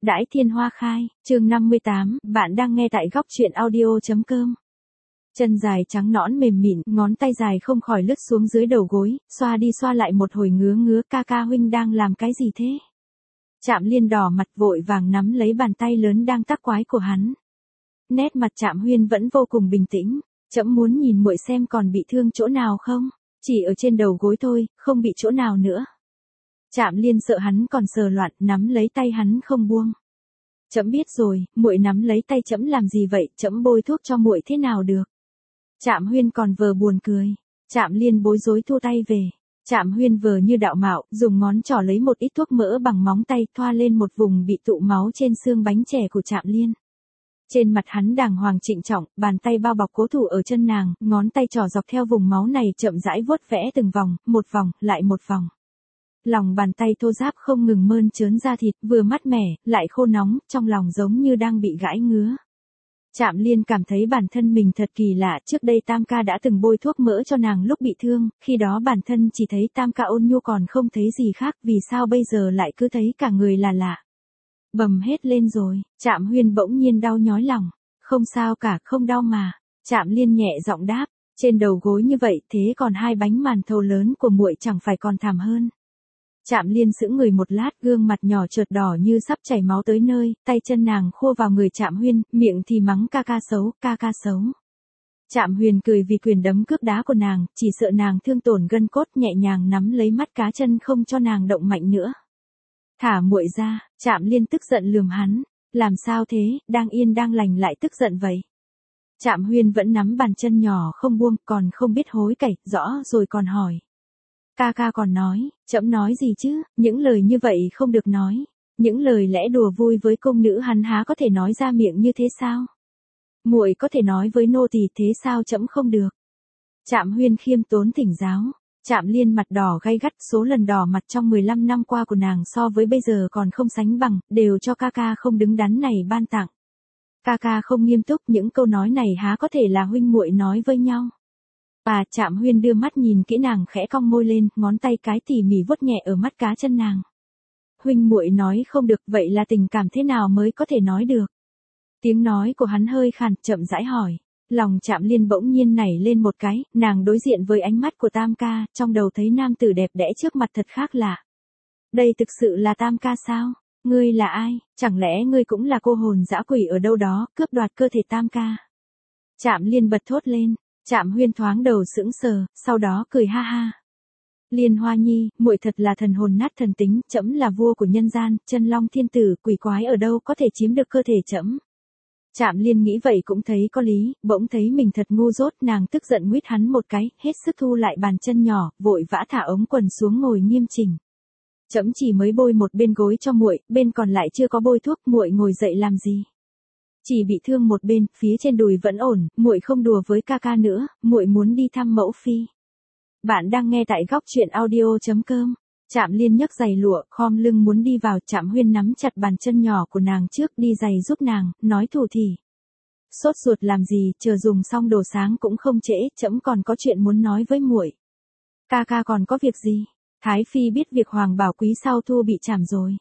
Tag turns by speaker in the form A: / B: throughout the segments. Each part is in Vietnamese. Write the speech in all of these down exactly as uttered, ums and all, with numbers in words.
A: Đãi thiên hoa khai, chương năm mươi tám, bạn đang nghe tại góc truyện audio.com. Chân dài trắng nõn mềm mịn, ngón tay dài không khỏi lướt xuống dưới đầu gối, xoa đi xoa lại một hồi ngứa ngứa. Ca ca huynh đang làm cái gì thế? Trạm Liên đỏ mặt vội vàng nắm lấy bàn tay lớn đang tác quái của hắn. Nét mặt Trạm Huyên vẫn vô cùng bình tĩnh. Trẫm muốn nhìn muội xem còn bị thương chỗ nào không? Chỉ ở trên đầu gối thôi, không bị chỗ nào nữa. Trạm Liên sợ hắn còn sờ loạn, nắm lấy tay hắn không buông. Trẫm biết rồi, muội nắm lấy tay trẫm làm gì vậy? Trẫm bôi thuốc cho muội thế nào được? Trạm Huyên còn vờ buồn cười. Trạm Liên bối rối thu tay về. Trạm Huyên vờ như đạo mạo, dùng ngón trỏ lấy một ít thuốc mỡ bằng móng tay, thoa lên một vùng bị tụ máu trên xương bánh chè của Trạm Liên. Trên mặt hắn đàng hoàng trịnh trọng, bàn tay bao bọc cố thủ ở chân nàng, ngón tay trỏ dọc theo vùng máu này chậm rãi vuốt vẽ từng vòng, một vòng, lại một vòng. Lòng bàn tay thô ráp không ngừng mơn trớn da thịt, vừa mát mẻ, lại khô nóng, trong lòng giống như đang bị gãi ngứa. Trạm Liên cảm thấy bản thân mình thật kỳ lạ, trước đây Tam ca đã từng bôi thuốc mỡ cho nàng lúc bị thương, khi đó bản thân chỉ thấy Tam ca ôn nhu còn không thấy gì khác, vì sao bây giờ lại cứ thấy cả người là lạ. Bầm hết lên rồi, Trạm Huyên bỗng nhiên đau nhói lòng. Không sao cả, không đau mà. Trạm Liên nhẹ giọng đáp, trên đầu gối như vậy thế còn hai bánh màn thầu lớn của muội chẳng phải còn thảm hơn. Trạm Liên sững người một lát, gương mặt nhỏ chợt đỏ như sắp chảy máu tới nơi, tay chân nàng khua vào người Trạm Huyên, miệng thì mắng ca ca xấu, ca ca xấu. Trạm Huyền cười vì quyền đấm cước đá của nàng, chỉ sợ nàng thương tổn gân cốt, nhẹ nhàng nắm lấy mắt cá chân không cho nàng động mạnh nữa. Thả muội ra. Trạm Liên tức giận lườm hắn, làm sao thế, đang yên đang lành lại tức giận vậy. Trạm Huyên vẫn nắm bàn chân nhỏ không buông, còn không biết hối cải, rõ rồi còn hỏi. Ca ca còn nói, trẫm nói gì chứ, những lời như vậy không được nói. Những lời lẽ đùa vui với công nữ hắn há có thể nói ra miệng như thế sao? Muội có thể nói với nô tỳ thế sao trẫm không được? Trạm Huyên khiêm tốn thỉnh giáo. Trạm Liên mặt đỏ gay gắt, số lần đỏ mặt trong mười lăm năm qua của nàng so với bây giờ còn không sánh bằng, đều cho ca ca không đứng đắn này ban tặng. Ca ca không nghiêm túc, những câu nói này há có thể là huynh muội nói với nhau. Và Trạm Huyên đưa mắt nhìn kỹ nàng, khẽ cong môi lên, ngón tay cái tỉ mỉ vuốt nhẹ ở mắt cá chân nàng. Huynh muội nói không được, vậy là tình cảm thế nào mới có thể nói được? Tiếng nói của hắn hơi khàn, chậm rãi hỏi. Lòng Trạm Liên bỗng nhiên nảy lên một cái, nàng đối diện với ánh mắt của Tam ca, trong đầu thấy nam tử đẹp đẽ trước mặt thật khác lạ. Đây thực sự là Tam ca sao? Ngươi là ai? Chẳng lẽ ngươi cũng là cô hồn dã quỷ ở đâu đó, cướp đoạt cơ thể Tam ca? Trạm Liên bật thốt lên. Trạm Huyên thoáng đầu sững sờ, sau đó cười ha ha. Liên Hoa Nhi, muội thật là thần hồn nát thần tính, trẫm là vua của nhân gian, chân long thiên tử, quỷ quái ở đâu có thể chiếm được cơ thể trẫm? Trạm Liên nghĩ vậy cũng thấy có lý, bỗng thấy mình thật ngu dốt, nàng tức giận nguýt hắn một cái, hết sức thu lại bàn chân nhỏ, vội vã thả ống quần xuống ngồi nghiêm chỉnh. Trẫm chỉ mới bôi một bên gối cho muội, bên còn lại chưa có bôi thuốc, muội ngồi dậy làm gì? Chỉ bị thương một bên, phía trên đùi vẫn ổn, muội không đùa với ca ca nữa, muội muốn đi thăm mẫu phi. Bạn đang nghe tại góc truyện audio.com. Trạm Liên nhấc giày lụa, khom lưng muốn đi vào, Trạm Huyên nắm chặt bàn chân nhỏ của nàng trước, đi giày giúp nàng, nói thủ thỉ. Sốt ruột làm gì, chờ dùng xong đồ sáng cũng không trễ, trẫm còn có chuyện muốn nói với muội. Ca ca còn có việc gì? Thái phi biết việc Hoàng Bảo Quý sau thu bị trảm rồi.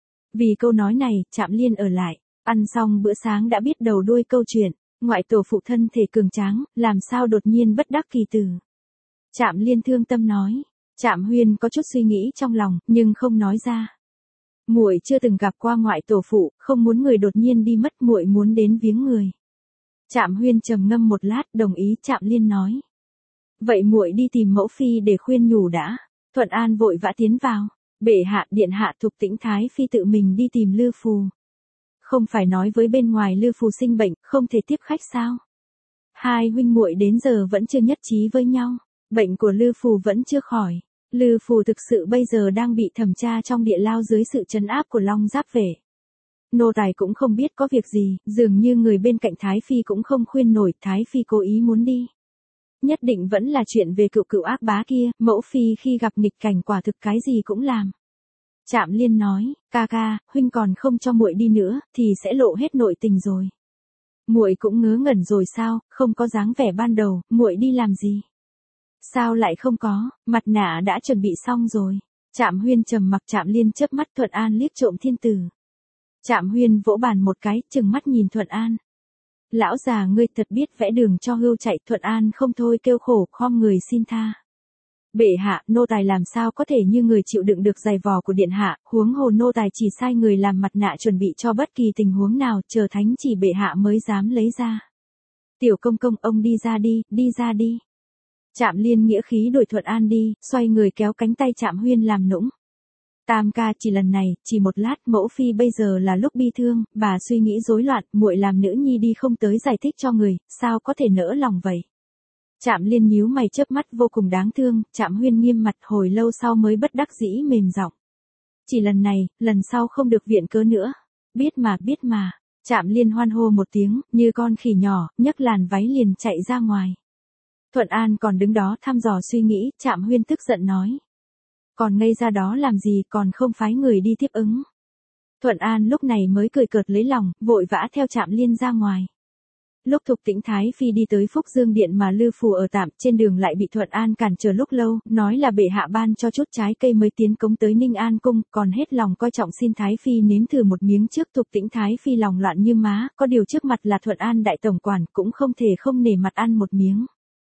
A: Vì câu nói này, Trạm Liên ở lại, ăn xong bữa sáng đã biết đầu đuôi câu chuyện, ngoại tổ phụ thân thể cường tráng, làm sao đột nhiên bất đắc kỳ tử. Trạm Liên thương tâm nói. Trạm Huyên có chút suy nghĩ trong lòng, nhưng không nói ra. Muội chưa từng gặp qua ngoại tổ phụ, không muốn người đột nhiên đi mất, muội muốn đến viếng người. Trạm Huyên trầm ngâm một lát, đồng ý. Trạm Liên nói. Vậy muội đi tìm mẫu phi để khuyên nhủ đã. Thuận An vội vã tiến vào. Bệ hạ, điện hạ, Thục Tĩnh Thái phi tự mình đi tìm Lư Phù. Không phải nói với bên ngoài Lư Phù sinh bệnh, không thể tiếp khách sao? Hai huynh muội đến giờ vẫn chưa nhất trí với nhau. Bệnh của Lư Phù vẫn chưa khỏi. Lư Phù thực sự bây giờ đang bị thẩm tra trong địa lao dưới sự trấn áp của Long Giáp Vệ. Nô tài cũng không biết có việc gì, dường như người bên cạnh Thái phi cũng không khuyên nổi, Thái phi cố ý muốn đi. Nhất định vẫn là chuyện về cựu cựu ác bá kia, mẫu phi khi gặp nghịch cảnh quả thực cái gì cũng làm. Trạm Liên nói, ca ca, huynh còn không cho muội đi nữa, thì sẽ lộ hết nội tình rồi. Muội cũng ngớ ngẩn rồi sao, không có dáng vẻ ban đầu, muội đi làm gì? Sao lại không có, mặt nạ đã chuẩn bị xong rồi. Trạm Huyên trầm mặc. Trạm Liên chớp mắt. Thuận An liếc trộm thiên tử. Trạm Huyên vỗ bàn một cái, trừng mắt nhìn Thuận An. Lão già ngươi thật biết vẽ đường cho hươu chạy. Thuận An không thôi kêu khổ, khom người xin tha. Bệ hạ, nô tài làm sao có thể như người chịu đựng được giày vò của điện hạ, huống hồ nô tài chỉ sai người làm mặt nạ chuẩn bị cho bất kỳ tình huống nào, chờ thánh chỉ bệ hạ mới dám lấy ra. Tiểu công công, ông đi ra đi, đi ra đi. Trạm Liên nghĩa khí đuổi Thuận An đi, xoay người kéo cánh tay Trạm Huyên làm nũng. Tam ca, chỉ lần này, chỉ một lát, mẫu phi bây giờ là lúc bi thương, bà suy nghĩ rối loạn, muội làm nữ nhi đi không tới giải thích cho người, sao có thể nỡ lòng vậy? Trạm Liên nhíu mày chớp mắt vô cùng đáng thương, Trạm Huyên nghiêm mặt hồi lâu sau mới bất đắc dĩ mềm giọng. Chỉ lần này, lần sau không được viện cớ nữa. Biết mà, biết mà. Trạm Liên hoan hô một tiếng, như con khỉ nhỏ, nhấc làn váy liền chạy ra ngoài. Thuận An còn đứng đó thăm dò suy nghĩ, Trạm Huyên tức giận nói. Còn ngây ra đó làm gì, còn không phái người đi tiếp ứng. Thuận An lúc này mới cười cợt lấy lòng, vội vã theo Trạm Liên ra ngoài. Lúc Thục Tĩnh Thái Phi đi tới Phúc Dương Điện mà Lư Phù ở tạm, trên đường lại bị Thuận An cản trở lúc lâu, nói là bệ hạ ban cho chút trái cây mới tiến cống tới Ninh An Cung, còn hết lòng coi trọng xin Thái Phi nếm thử một miếng trước. Thục Tĩnh Thái Phi lòng loạn như má, có điều trước mặt là Thuận An đại tổng quản, cũng không thể không nể mặt ăn một miếng.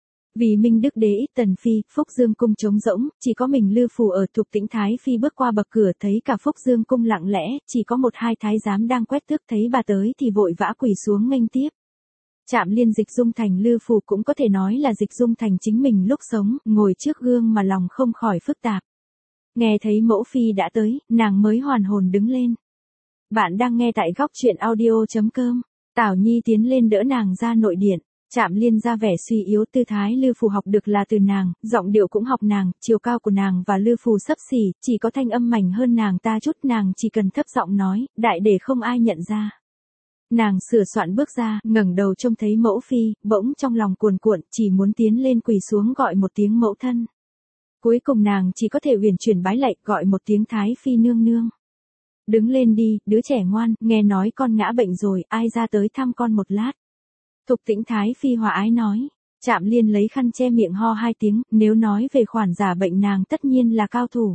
A: Vì Minh Đức Đế ít tần phi, Phúc Dương Cung trống rỗng, chỉ có mình Lư Phù ở. Thục Tĩnh Thái Phi bước qua bậc cửa thấy cả Phúc Dương Cung lặng lẽ, chỉ có một hai thái giám đang quét tước, thấy bà tới thì vội vã quỳ xuống nghênh tiếp. Trạm Liên Dịch Dung Thành Lư Phù cũng có thể nói là Dịch Dung Thành chính mình lúc sống, ngồi trước gương mà lòng không khỏi phức tạp. Nghe thấy mẫu phi đã tới, nàng mới hoàn hồn đứng lên. Bạn đang nghe tại góc truyện audio chấm com. Tảo Nhi tiến lên đỡ nàng ra nội điện. Trạm Liên ra vẻ suy yếu, tư thái Lư Phù học được là từ nàng, giọng điệu cũng học nàng, chiều cao của nàng và Lư Phù xấp xỉ, chỉ có thanh âm mảnh hơn nàng ta chút, nàng chỉ cần thấp giọng nói, đại để không ai nhận ra. Nàng sửa soạn bước ra, ngẩng đầu trông thấy mẫu phi, bỗng trong lòng cuồn cuộn, chỉ muốn tiến lên quỳ xuống gọi một tiếng mẫu thân. Cuối cùng nàng chỉ có thể uyển chuyển bái lạy, gọi một tiếng Thái Phi nương nương. Đứng lên đi, đứa trẻ ngoan, nghe nói con ngã bệnh rồi, ai ra tới thăm con một lát. Thục Tĩnh Thái Phi hòa ái nói. Trạm Liên lấy khăn che miệng ho hai tiếng, nếu nói về khoản giả bệnh nàng tất nhiên là cao thủ.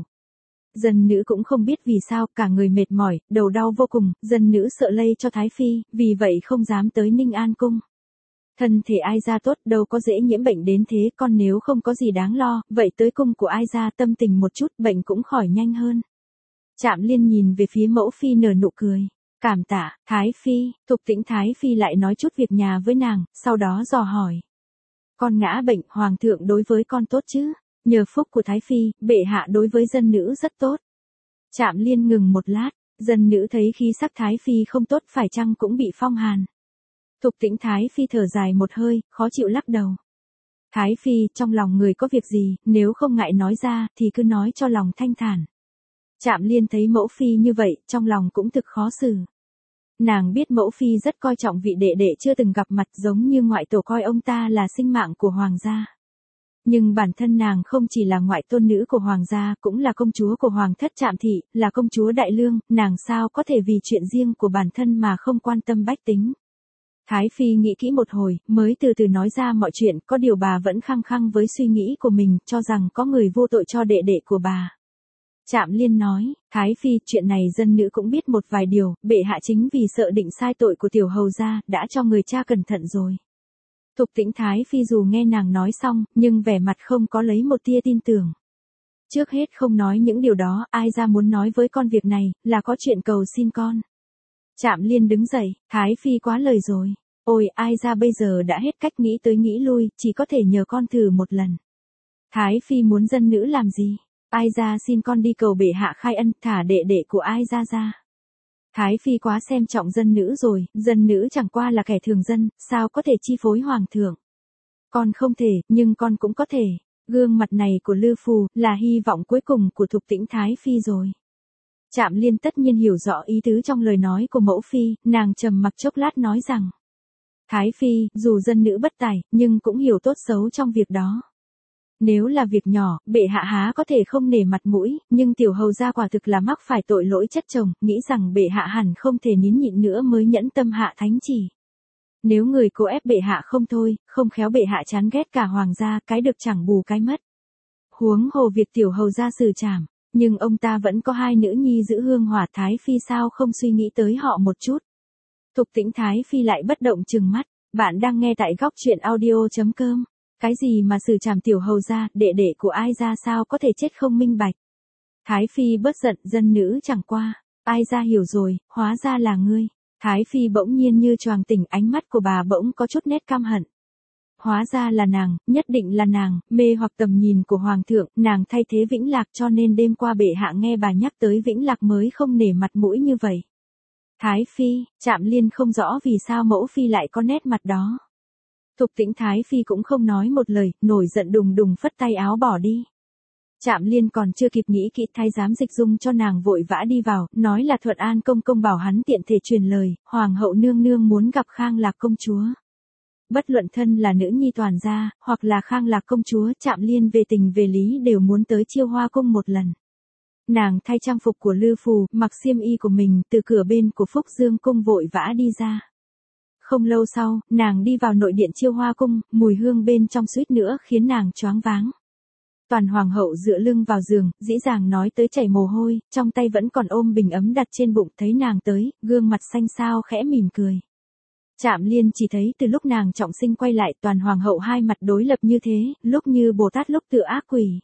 A: Dân nữ cũng không biết vì sao, cả người mệt mỏi, đầu đau vô cùng, dân nữ sợ lây cho Thái Phi, vì vậy không dám tới Ninh An Cung. Thân thể ai ra tốt, đâu có dễ nhiễm bệnh đến thế, con nếu không có gì đáng lo, vậy tới cung của ai ra tâm tình một chút, bệnh cũng khỏi nhanh hơn. Trạm Liên nhìn về phía mẫu phi nở nụ cười. Cảm tạ, Thái Phi. Thục Tĩnh Thái Phi lại nói chút việc nhà với nàng, sau đó dò hỏi. Con ngã bệnh, hoàng thượng đối với con tốt chứ? Nhờ phúc của Thái Phi, bệ hạ đối với dân nữ rất tốt. Trạm Liên ngừng một lát, dân nữ thấy khí sắc Thái Phi không tốt, phải chăng cũng bị phong hàn. Thục Tĩnh Thái Phi thở dài một hơi, khó chịu lắc đầu. Thái Phi, trong lòng người có việc gì, nếu không ngại nói ra, thì cứ nói cho lòng thanh thản. Trạm Liên thấy mẫu phi như vậy, trong lòng cũng thực khó xử. Nàng biết mẫu phi rất coi trọng vị đệ đệ chưa từng gặp mặt, giống như ngoại tổ coi ông ta là sinh mạng của hoàng gia. Nhưng bản thân nàng không chỉ là ngoại tôn nữ của hoàng gia, cũng là công chúa của hoàng thất Trạm thị, là công chúa Đại Lương, nàng sao có thể vì chuyện riêng của bản thân mà không quan tâm bách tính. Thái Phi nghĩ kỹ một hồi, mới từ từ nói ra mọi chuyện, có điều bà vẫn khăng khăng với suy nghĩ của mình, cho rằng có người vô tội cho đệ đệ của bà. Trạm Liên nói, Thái Phi, chuyện này dân nữ cũng biết một vài điều, bệ hạ chính vì sợ định sai tội của tiểu hầu gia, đã cho người cha cẩn thận rồi. Thục Tĩnh Thái Phi dù nghe nàng nói xong, nhưng vẻ mặt không có lấy một tia tin tưởng. Trước hết không nói những điều đó, ai ra muốn nói với con việc này, là có chuyện cầu xin con. Trạm Liên đứng dậy, Thái Phi quá lời rồi. Ôi, ai ra bây giờ đã hết cách nghĩ tới nghĩ lui, chỉ có thể nhờ con thử một lần. Thái Phi muốn dân nữ làm gì? Ai ra xin con đi cầu bệ hạ khai ân, thả đệ đệ của ai ra ra. Thái Phi quá xem trọng dân nữ rồi, dân nữ chẳng qua là kẻ thường dân, sao có thể chi phối hoàng thượng. Con không thể, nhưng con cũng có thể. Gương mặt này của Lư Phù, là hy vọng cuối cùng của Thục Tĩnh Thái Phi rồi. Trạm Liên tất nhiên hiểu rõ ý tứ trong lời nói của mẫu phi, nàng trầm mặc chốc lát nói rằng. Thái Phi, dù dân nữ bất tài, nhưng cũng hiểu tốt xấu trong việc đó. Nếu là việc nhỏ, bệ hạ há có thể không nể mặt mũi, nhưng tiểu hầu gia quả thực là mắc phải tội lỗi chất chồng, nghĩ rằng bệ hạ hẳn không thể nín nhịn nữa mới nhẫn tâm hạ thánh chỉ. Nếu người cố ép bệ hạ không thôi, không khéo bệ hạ chán ghét cả hoàng gia, cái được chẳng bù cái mất. Huống hồ việc tiểu hầu gia xử trảm, Nhưng ông ta vẫn có hai nữ nhi giữ hương hỏa, Thái Phi sao không suy nghĩ tới họ một chút. Thục Tĩnh Thái Phi lại bất động trừng mắt. Bạn đang nghe tại góc truyện audio.com. Cái gì mà xử trảm tiểu hầu ra, đệ đệ của ai ra sao có thể chết không minh bạch. Thái Phi bớt giận, dân nữ chẳng qua. Ai ra hiểu rồi, hóa ra là ngươi. Thái Phi bỗng nhiên như choàng tỉnh, ánh mắt của bà bỗng có chút nét căm hận. Hóa ra là nàng, nhất định là nàng, mê hoặc tầm nhìn của Hoàng thượng, nàng thay thế Vĩnh Lạc cho nên đêm qua bệ hạ nghe bà nhắc tới Vĩnh Lạc mới không nể mặt mũi như vậy. Thái Phi, Trạm Liên không rõ vì sao mẫu Phi lại có nét mặt đó. Thục Tĩnh Thái Phi cũng không nói một lời, nổi giận đùng đùng phất tay áo bỏ đi. Trạm Liên còn chưa kịp nghĩ kỹ, thái giám Dịch Dung cho nàng vội vã đi vào, nói là Thuận An công công bảo hắn tiện thể truyền lời, Hoàng hậu nương nương muốn gặp Khang Lạc công chúa. Bất luận thân là nữ nhi toàn gia, hoặc là Khang Lạc công chúa, Trạm Liên về tình về lý đều muốn tới Chiêu Hoa cung một lần. Nàng thay trang phục của Lư Phù, mặc xiêm y của mình, từ cửa bên của Phúc Dương cung vội vã đi ra. Không lâu sau, nàng đi vào nội điện Chiêu Hoa cung, mùi hương bên trong suýt nữa khiến nàng choáng váng. Toàn hoàng hậu dựa lưng vào giường, dĩ dàng nói tới chảy mồ hôi, trong tay vẫn còn ôm bình ấm đặt trên bụng, thấy nàng tới, gương mặt xanh xao khẽ mỉm cười. Trạm Liên chỉ thấy từ lúc nàng trọng sinh quay lại, toàn hoàng hậu hai mặt đối lập như thế, lúc như Bồ Tát lúc tự ác quỷ.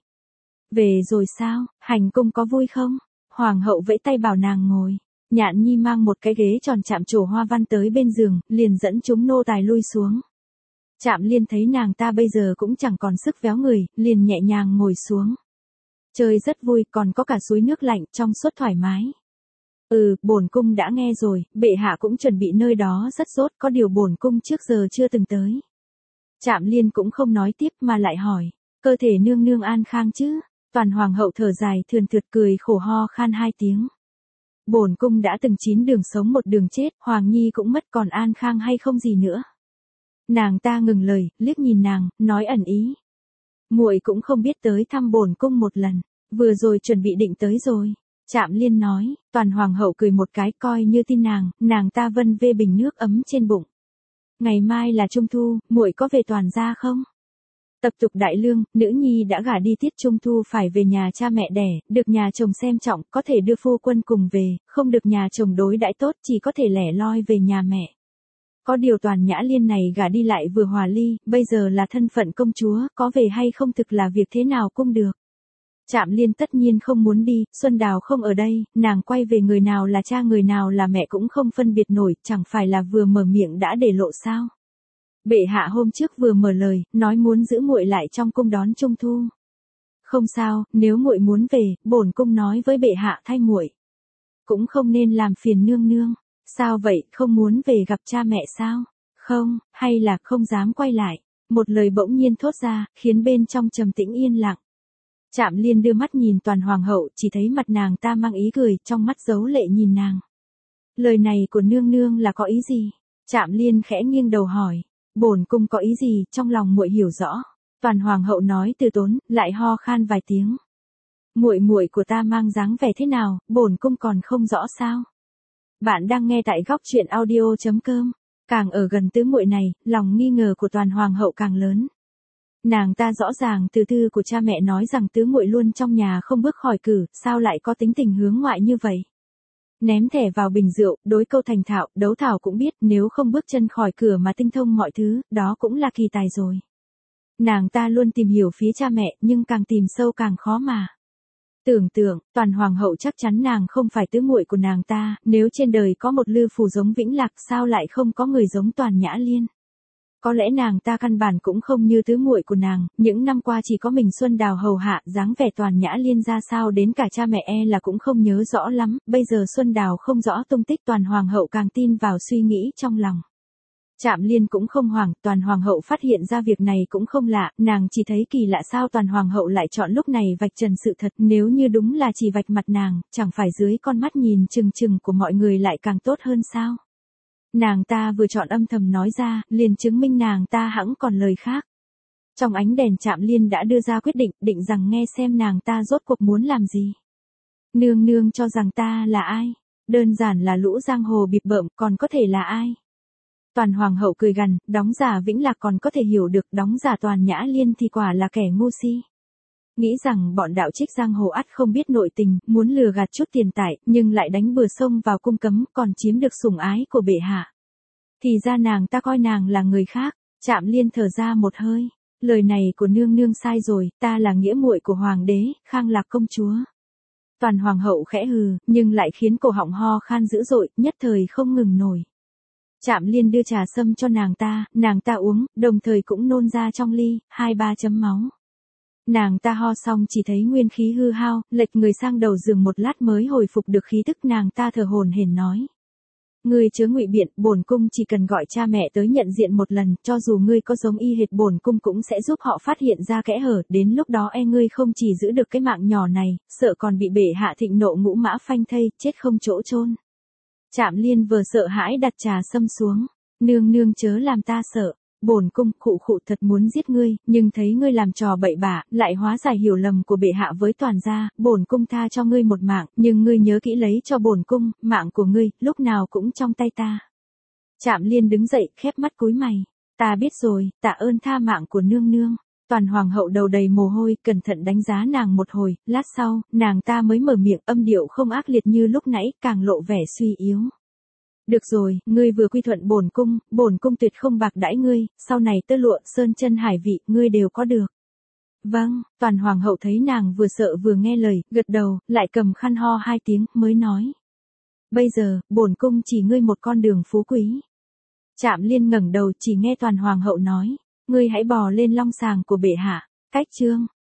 A: Về rồi sao, hành cung có vui không? Hoàng hậu vẫy tay bảo nàng ngồi. Nhạn Nhi mang một cái ghế tròn chạm trổ hoa văn tới bên giường, liền dẫn chúng nô tài lui xuống. Trạm Liên thấy nàng ta bây giờ cũng chẳng còn sức véo người, liền nhẹ nhàng ngồi xuống. Chơi rất vui, còn có cả suối nước lạnh, trong suốt thoải mái. Ừ, bổn cung đã nghe rồi, bệ hạ cũng chuẩn bị nơi đó rất tốt, có điều bổn cung trước giờ chưa từng tới. Trạm Liên cũng không nói tiếp mà lại hỏi, cơ thể nương nương an khang chứ? Toàn hoàng hậu thở dài thườn thượt cười khổ ho khan hai tiếng. Bổn cung đã từng chín đường sống một đường chết, Hoàng Nhi cũng mất, còn an khang hay không gì nữa. Nàng ta ngừng lời, liếc nhìn nàng, nói ẩn ý. Muội cũng không biết tới thăm bổn cung một lần, vừa rồi chuẩn bị định tới rồi. Trạm Liên nói, toàn hoàng hậu cười một cái coi như tin nàng, nàng ta vân vê bình nước ấm trên bụng. Ngày mai là Trung Thu, muội có về toàn gia không? Tập tục đại lương, nữ nhi đã gả đi tiết Trung Thu phải về nhà cha mẹ đẻ, được nhà chồng xem trọng, có thể đưa phu quân cùng về, không được nhà chồng đối đãi tốt chỉ có thể lẻ loi về nhà mẹ. Có điều Toàn Nhã Liên này gả đi lại vừa hòa ly, bây giờ là thân phận công chúa, có về hay không thực là việc thế nào cũng được. Trạm Liên tất nhiên không muốn đi, Xuân Đào không ở đây, nàng quay về người nào là cha người nào là mẹ cũng không phân biệt nổi, chẳng phải là vừa mở miệng đã để lộ sao. Bệ hạ hôm trước vừa mở lời, nói muốn giữ muội lại trong cung đón Trung Thu. Không sao, nếu muội muốn về, bổn cung nói với bệ hạ thay muội. Cũng không nên làm phiền nương nương. Sao vậy, không muốn về gặp cha mẹ sao? Không, hay là không dám quay lại? Một lời bỗng nhiên thốt ra, khiến bên trong trầm tĩnh yên lặng. Trạm Liên đưa mắt nhìn toàn hoàng hậu, chỉ thấy mặt nàng ta mang ý cười, trong mắt giấu lệ nhìn nàng. Lời này của nương nương là có ý gì? Trạm Liên khẽ nghiêng đầu hỏi. Bổn cung có ý gì, trong lòng muội hiểu rõ. Toàn hoàng hậu nói từ tốn, lại ho khan vài tiếng. Muội muội của ta mang dáng vẻ thế nào, bổn cung còn không rõ sao? Bạn đang nghe tại góc truyện audio.com. Càng ở gần tứ muội này, lòng nghi ngờ của toàn hoàng hậu càng lớn. Nàng ta rõ ràng từ thư của cha mẹ nói rằng tứ muội luôn trong nhà không bước khỏi cử, sao lại có tính tình hướng ngoại như vậy? Ném thẻ vào bình rượu, đối câu thành thạo, đấu thảo cũng biết, nếu không bước chân khỏi cửa mà tinh thông mọi thứ, đó cũng là kỳ tài rồi. Nàng ta luôn tìm hiểu phía cha mẹ, nhưng càng tìm sâu càng khó mà. Tưởng tượng, toàn hoàng hậu chắc chắn nàng không phải tứ muội của nàng ta, nếu trên đời có một Lư Phù giống Vĩnh Lạc sao lại không có người giống Toàn Nhã Liên. Có lẽ nàng ta căn bản cũng không như tứ muội của nàng, những năm qua chỉ có mình Xuân Đào hầu hạ, dáng vẻ Toàn Nhã Liên ra sao đến cả cha mẹ e là cũng không nhớ rõ lắm, bây giờ Xuân Đào không rõ tung tích toàn hoàng hậu càng tin vào suy nghĩ trong lòng. Trạm Liên cũng không hoảng, toàn hoàng hậu phát hiện ra việc này cũng không lạ, nàng chỉ thấy kỳ lạ sao toàn hoàng hậu lại chọn lúc này vạch trần sự thật, nếu như đúng là chỉ vạch mặt nàng, chẳng phải dưới con mắt nhìn chừng chừng của mọi người lại càng tốt hơn sao? Nàng ta vừa chọn âm thầm nói ra, liền chứng minh nàng ta hẵng còn lời khác. Trong ánh đèn Trạm Liên đã đưa ra quyết định, định rằng nghe xem nàng ta rốt cuộc muốn làm gì. Nương nương cho rằng ta là ai? Đơn giản là lũ giang hồ bịp bợm, còn có thể là ai? Toàn hoàng hậu cười gằn, đóng giả Vĩnh Lạc còn có thể hiểu được, đóng giả Toàn Nhã Liên thì quả là kẻ ngu si. nghĩ rằng bọn đạo trích giang hồ ắt không biết nội tình, muốn lừa gạt chút tiền tài, nhưng lại đánh bừa sông vào cung cấm, còn chiếm được sủng ái của bệ hạ. Thì ra nàng ta coi nàng là người khác. Trạm Liên thở ra một hơi, lời này của nương nương sai rồi, ta là nghĩa muội của hoàng đế, Khang Lạc công chúa. Toàn hoàng hậu khẽ hừ, nhưng lại khiến cổ họng ho khan dữ dội, nhất thời không ngừng nổi. Trạm Liên đưa trà sâm cho nàng ta, nàng ta uống, đồng thời cũng nôn ra trong ly, hai ba chấm máu. Nàng ta ho xong chỉ thấy nguyên khí hư hao, lệch người sang đầu giường một lát mới hồi phục được khí tức, nàng ta thở hổn hển nói. Ngươi chớ ngụy biện, bổn cung chỉ cần gọi cha mẹ tới nhận diện một lần, cho dù ngươi có giống y hệt bổn cung cũng sẽ giúp họ phát hiện ra kẽ hở, đến lúc đó e ngươi không chỉ giữ được cái mạng nhỏ này, sợ còn bị bệ hạ thịnh nộ ngũ mã phanh thây, chết không chỗ chôn. Trạm Liên vừa sợ hãi đặt trà sâm xuống, nương nương chớ làm ta sợ. Bổn cung khụ khụ thật muốn giết ngươi, nhưng thấy ngươi làm trò bậy bạ, lại hóa giải hiểu lầm của bệ hạ với toàn gia, bổn cung tha cho ngươi một mạng, nhưng ngươi nhớ kỹ lấy cho bổn cung, mạng của ngươi, lúc nào cũng trong tay ta. Trạm Liên đứng dậy, khép mắt cúi mày. Ta biết rồi, tạ ơn tha mạng của nương nương. Toàn hoàng hậu đầu đầy mồ hôi, cẩn thận đánh giá nàng một hồi, lát sau, nàng ta mới mở miệng, âm điệu không ác liệt như lúc nãy, càng lộ vẻ suy yếu. Được rồi, ngươi vừa quy thuận bổn cung, bổn cung tuyệt không bạc đãi ngươi, sau này tơ lụa, sơn chân hải vị, ngươi đều có được. Vâng, toàn hoàng hậu thấy nàng vừa sợ vừa nghe lời, gật đầu, lại cầm khăn ho hai tiếng, mới nói. Bây giờ, bổn cung chỉ ngươi một con đường phú quý. Trạm Liên ngẩng đầu chỉ nghe toàn hoàng hậu nói, ngươi hãy bò lên long sàng của bệ hạ. Cách chương